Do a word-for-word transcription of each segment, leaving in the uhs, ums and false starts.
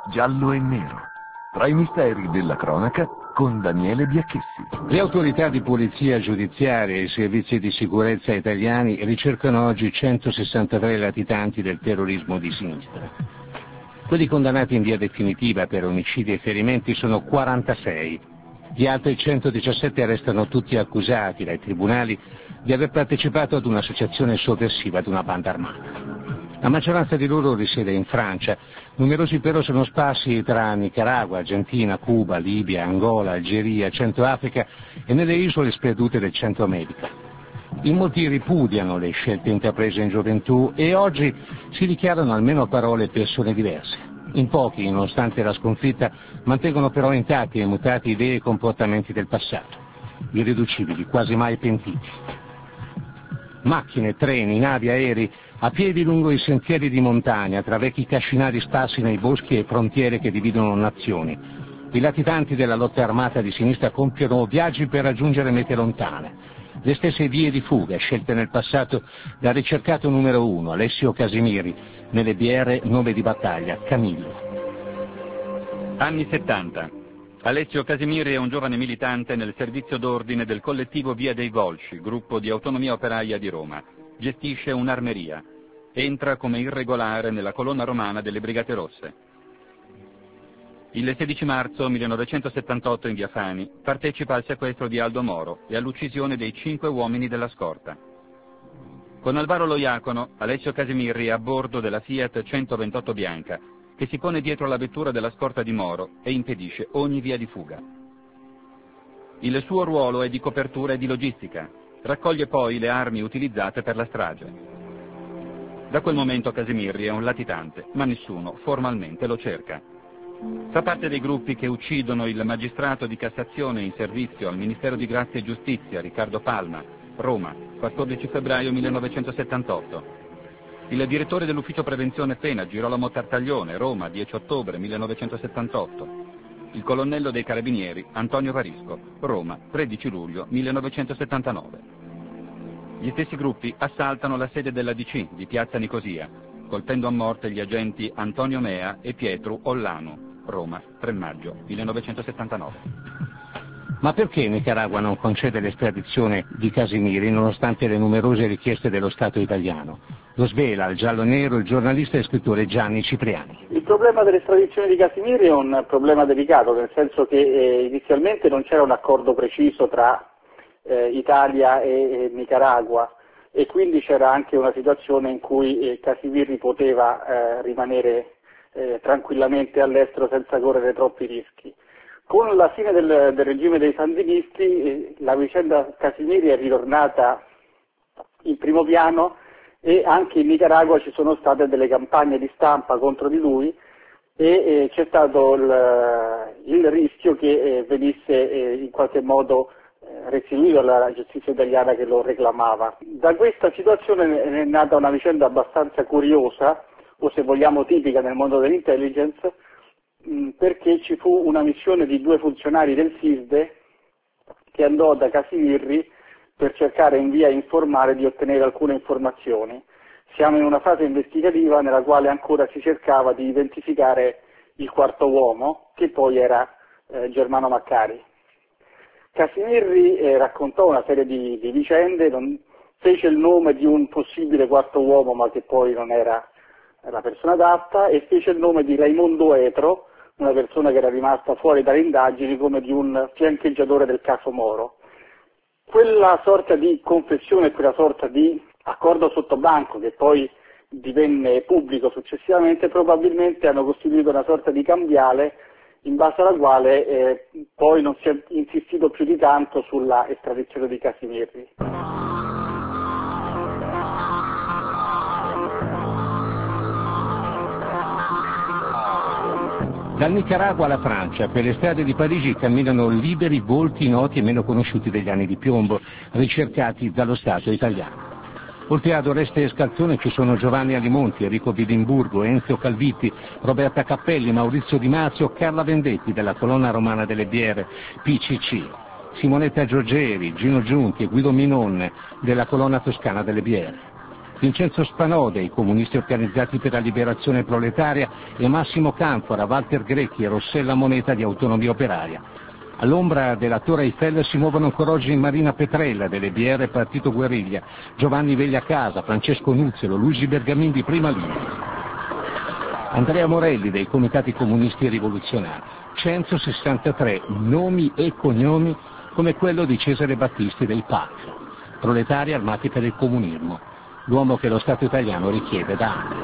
giallo e nero. Tra i misteri della cronaca con Daniele Biacchessi. Le autorità di polizia giudiziaria e i servizi di sicurezza italiani ricercano oggi centosessantatré latitanti del terrorismo di sinistra. Quelli condannati in via definitiva per omicidi e ferimenti sono quarantasei. Gli altri centodiciassette restano tutti accusati dai tribunali di aver partecipato ad un'associazione sovversiva ad una banda armata. La maggioranza di loro risiede in Francia, numerosi però sono sparsi tra Nicaragua, Argentina, Cuba, Libia, Angola, Algeria, Centro Africa e nelle isole sperdute del Centro America. In molti ripudiano le scelte intraprese in gioventù e oggi si dichiarano almeno a parole persone diverse. In pochi, nonostante la sconfitta, mantengono però intatti e mutati idee e comportamenti del passato, irriducibili, quasi mai pentiti. Macchine, treni, navi, aerei, a piedi lungo i sentieri di montagna, tra vecchi cascinari sparsi nei boschi e frontiere che dividono nazioni. I latitanti della lotta armata di sinistra compiono viaggi per raggiungere mete lontane. Le stesse vie di fuga scelte nel passato dal ricercato numero uno, Alessio Casimiri, nelle B R nome di battaglia, Camillo. Anni settanta. Alessio Casimiri è un giovane militante nel servizio d'ordine del collettivo Via dei Volsci, gruppo di autonomia operaia di Roma. Gestisce un'armeria. Entra come irregolare nella colonna romana delle Brigate Rosse. Il sedici marzo millenovecentosettantotto in via Fani partecipa al sequestro di Aldo Moro e all'uccisione dei cinque uomini della scorta. Con Alvaro Loiacono, Alessio Casimiri è a bordo della Fiat centoventotto bianca, che si pone dietro la vettura della scorta di Moro e impedisce ogni via di fuga. Il suo ruolo è di copertura e di logistica. Raccoglie poi le armi utilizzate per la strage. Da quel momento Casimiri è un latitante, ma nessuno formalmente lo cerca. Fa parte dei gruppi che uccidono il magistrato di Cassazione in servizio al Ministero di Grazia e Giustizia, Riccardo Palma, Roma, quattordici febbraio millenovecentosettantotto. Il direttore dell'ufficio prevenzione pena, Girolamo Tartaglione, Roma, dieci ottobre millenovecentosettantotto. Il colonnello dei Carabinieri, Antonio Varisco, Roma, tredici luglio millenovecentosettantanove. Gli stessi gruppi assaltano la sede della D C di Piazza Nicosia, colpendo a morte gli agenti Antonio Mea e Pietro Ollanu, Roma, tre maggio millenovecentosettantanove. Ma perché Nicaragua non concede l'estradizione di Casimiri nonostante le numerose richieste dello Stato italiano? Lo svela al giallo-nero il giornalista e scrittore Gianni Cipriani. Il problema dell'estradizione di Casimiri è un problema delicato, nel senso che eh, inizialmente non c'era un accordo preciso tra eh, Italia e, e Nicaragua e quindi c'era anche una situazione in cui eh, Casimiri poteva eh, rimanere eh, tranquillamente all'estero senza correre troppi rischi. Con la fine del, del regime dei sandinisti eh, la vicenda Casimiri è ritornata in primo piano e anche in Nicaragua ci sono state delle campagne di stampa contro di lui e eh, c'è stato il, il rischio che eh, venisse eh, in qualche modo eh, restituito alla giustizia italiana che lo reclamava. Da questa situazione è nata una vicenda abbastanza curiosa, o se vogliamo tipica nel mondo dell'intelligence, perché ci fu una missione di due funzionari del SISDE che andò da Casimiri per cercare in via informale di ottenere alcune informazioni. Siamo in una fase investigativa nella quale ancora si cercava di identificare il quarto uomo, che poi era eh, Germano Maccari. Casimiri eh, raccontò una serie di, di vicende, non, fece il nome di un possibile quarto uomo ma che poi non era la persona adatta e fece il nome di Raimondo Etro, una persona che era rimasta fuori dalle indagini come di un fiancheggiatore del caso Moro. Quella sorta di confessione, quella sorta di accordo sottobanco che poi divenne pubblico successivamente, probabilmente hanno costituito una sorta di cambiale in base alla quale eh, poi non si è insistito più di tanto sulla estradizione di Casimiri. Dal Nicaragua alla Francia, per le strade di Parigi camminano liberi volti noti e meno conosciuti degli anni di piombo, ricercati dallo Stato italiano. Oltre ad Oreste Scalzone ci sono Giovanni Alimonti, Enrico Bidimburgo, Enzio Calvitti, Roberta Cappelli, Maurizio Di Marzio, Carla Vendetti della colonna romana delle B R P C C, Simonetta Giorgeri, Gino Giunti e Guido Minonne della colonna toscana delle B R. Vincenzo Spanò dei Comunisti Organizzati per la Liberazione Proletaria e Massimo Canfora, Walter Grecchi e Rossella Moneta di Autonomia Operaia. All'ombra della Torre Eiffel si muovono ancora oggi Marina Petrella delle B R Partito Guerriglia, Giovanni Vegliacasa, Francesco Nuzzolo, Luigi Bergamin di Prima Linea. Andrea Morelli dei Comitati Comunisti Rivoluzionari, centosessantatré nomi e cognomi come quello di Cesare Battisti dei P A C, proletari armati per il comunismo, l'uomo che lo Stato italiano richiede da anni.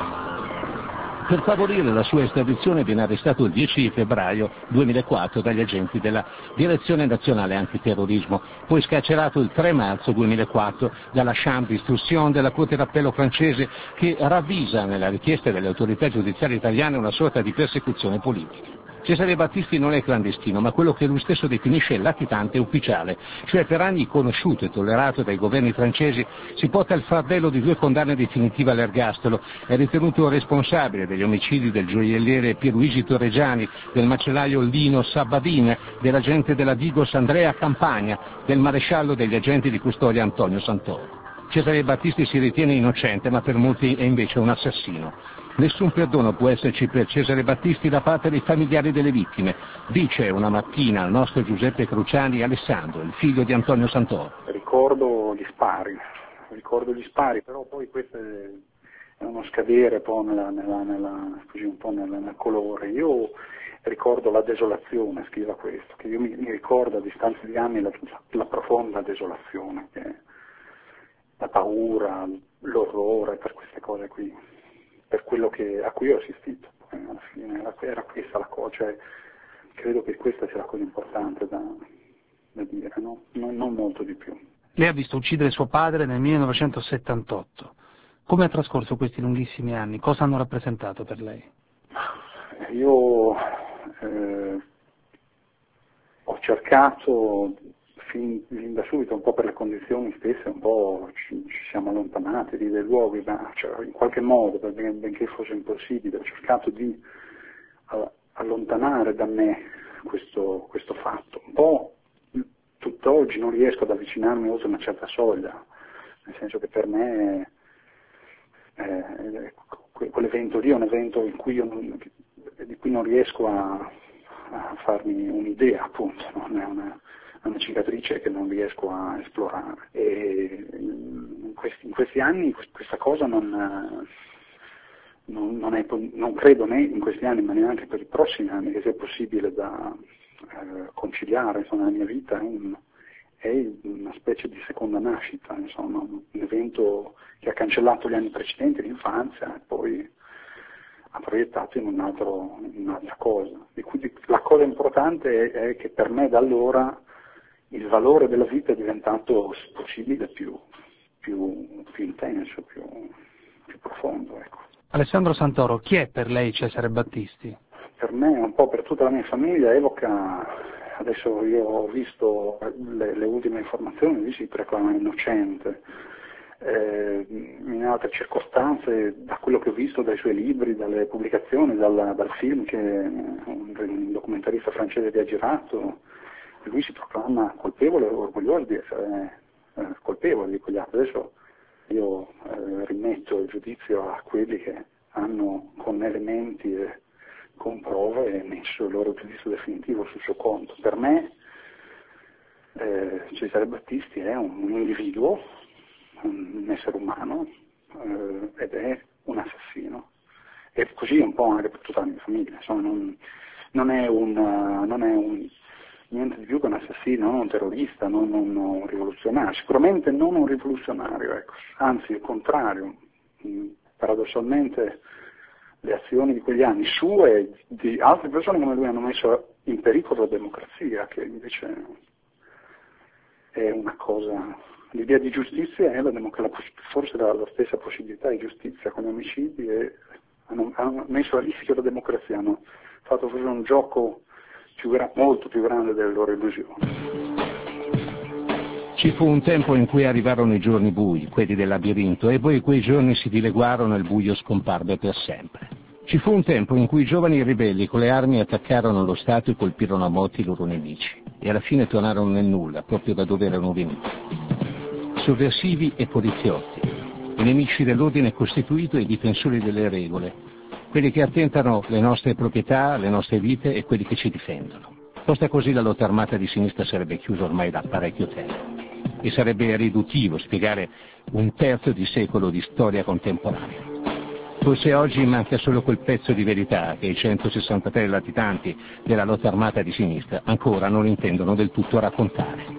Per favorire la sua estradizione viene arrestato il dieci febbraio duemilaquattro dagli agenti della Direzione Nazionale Antiterrorismo, poi scarcerato il tre marzo duemilaquattro dalla Chambre d'Instruction della Corte d'Appello francese, che ravvisa nella richiesta delle autorità giudiziarie italiane una sorta di persecuzione politica. Cesare Battisti non è clandestino, ma quello che lui stesso definisce latitante ufficiale, cioè per anni conosciuto e tollerato dai governi francesi, si porta il fardello di due condanne definitive all'ergastolo, è ritenuto responsabile degli omicidi del gioielliere Pierluigi Torregiani, del macellaio Lino Sabadin, dell'agente della Digos Andrea Campagna, del maresciallo degli agenti di custodia Antonio Santoro. Cesare Battisti si ritiene innocente, ma per molti è invece un assassino. Nessun perdono può esserci per Cesare Battisti da parte dei familiari delle vittime, dice una mattina al nostro Giuseppe Cruciani Alessandro, il figlio di Antonio Santoro. Ricordo gli spari, ricordo gli spari, però poi questo è uno scadere un po' nella, nella, nella, così un po' nel, nel colore. Io ricordo la desolazione, scriva questo, che io mi, mi ricordo a distanza di anni la, la profonda desolazione, che la paura, l'orrore per queste cose qui, per quello che, a cui ho assistito. Alla fine era, era questa la cosa, cioè credo che questa sia la cosa importante da, da dire, no? non, non molto di più. Lei ha visto uccidere suo padre nel millenovecentosettantotto. Come ha trascorso questi lunghissimi anni? Cosa hanno rappresentato per lei? Io eh, ho cercato fin, fin da subito, un po' per le condizioni stesse, un po' ci, ci siamo allontanati dai luoghi, ma cioè, in qualche modo, ben, benché fosse impossibile, ho cercato di uh, allontanare da me questo, questo fatto. Un po' tutt'oggi non riesco ad avvicinarmi oltre una certa soglia, nel senso che per me eh, quell'evento lì è un evento in cui io non, di cui non riesco a, a farmi un'idea, appunto, non è una, una cicatrice che non riesco a esplorare. E in questi, in questi anni questa cosa non, non, non, è, non credo né in questi anni ma neanche per i prossimi anni che sia possibile da eh, conciliare, insomma, nella mia vita. È, un, è una specie di seconda nascita, insomma, un evento che ha cancellato gli anni precedenti, l'infanzia, e poi ha proiettato in, un altro, in un'altra cosa. E quindi la cosa importante è, è che per me da allora il valore della vita è diventato, se possibile, più, più, più intenso, più, più profondo. Ecco. Alessandro Santoro, chi è per lei Cesare Battisti? Per me, un po' per tutta la mia famiglia, evoca, adesso io ho visto le, le ultime informazioni, lui si proclama innocente. Eh, in altre circostanze, da quello che ho visto dai suoi libri, dalle pubblicazioni, dal, dal film che un, un documentarista francese vi ha girato, lui si proclama colpevole, orgoglioso di essere eh, colpevole di quegli atti. Adesso io eh, rimetto il giudizio a quelli che hanno con elementi e con prove messo il loro giudizio definitivo sul suo conto. Per me eh, Cesare Battisti è un, un individuo, un essere umano eh, ed è un assassino. E così un po' anche per tutta la mia famiglia. Insomma, non, non è un... Non è un niente di più che un assassino, non un terrorista, non un rivoluzionario, sicuramente non un rivoluzionario, ecco. Anzi il contrario, paradossalmente le azioni di quegli anni sue e di altre persone come lui hanno messo in pericolo la democrazia, che invece è una cosa, l'idea di giustizia è la democrazia, forse la, la stessa possibilità di giustizia con gli omicidi, e hanno, hanno messo a rischio la democrazia, hanno fatto forse un gioco più gra- molto più grande delle loro illusioni. Ci fu un tempo in cui arrivarono i giorni bui, quelli del labirinto, e poi quei giorni si dileguarono e il buio scomparve per sempre. Ci fu un tempo in cui i giovani ribelli con le armi attaccarono lo Stato e colpirono a morte i loro nemici, e alla fine tornarono nel nulla, proprio da dove erano venuti. Sovversivi e poliziotti, i nemici dell'ordine costituito e i difensori delle regole, quelli che attentano le nostre proprietà, le nostre vite e quelli che ci difendono. Posta così, la lotta armata di sinistra sarebbe chiusa ormai da parecchio tempo e sarebbe riduttivo spiegare un terzo di secolo di storia contemporanea. Forse oggi manca solo quel pezzo di verità che i centosessantatré latitanti della lotta armata di sinistra ancora non intendono del tutto raccontare.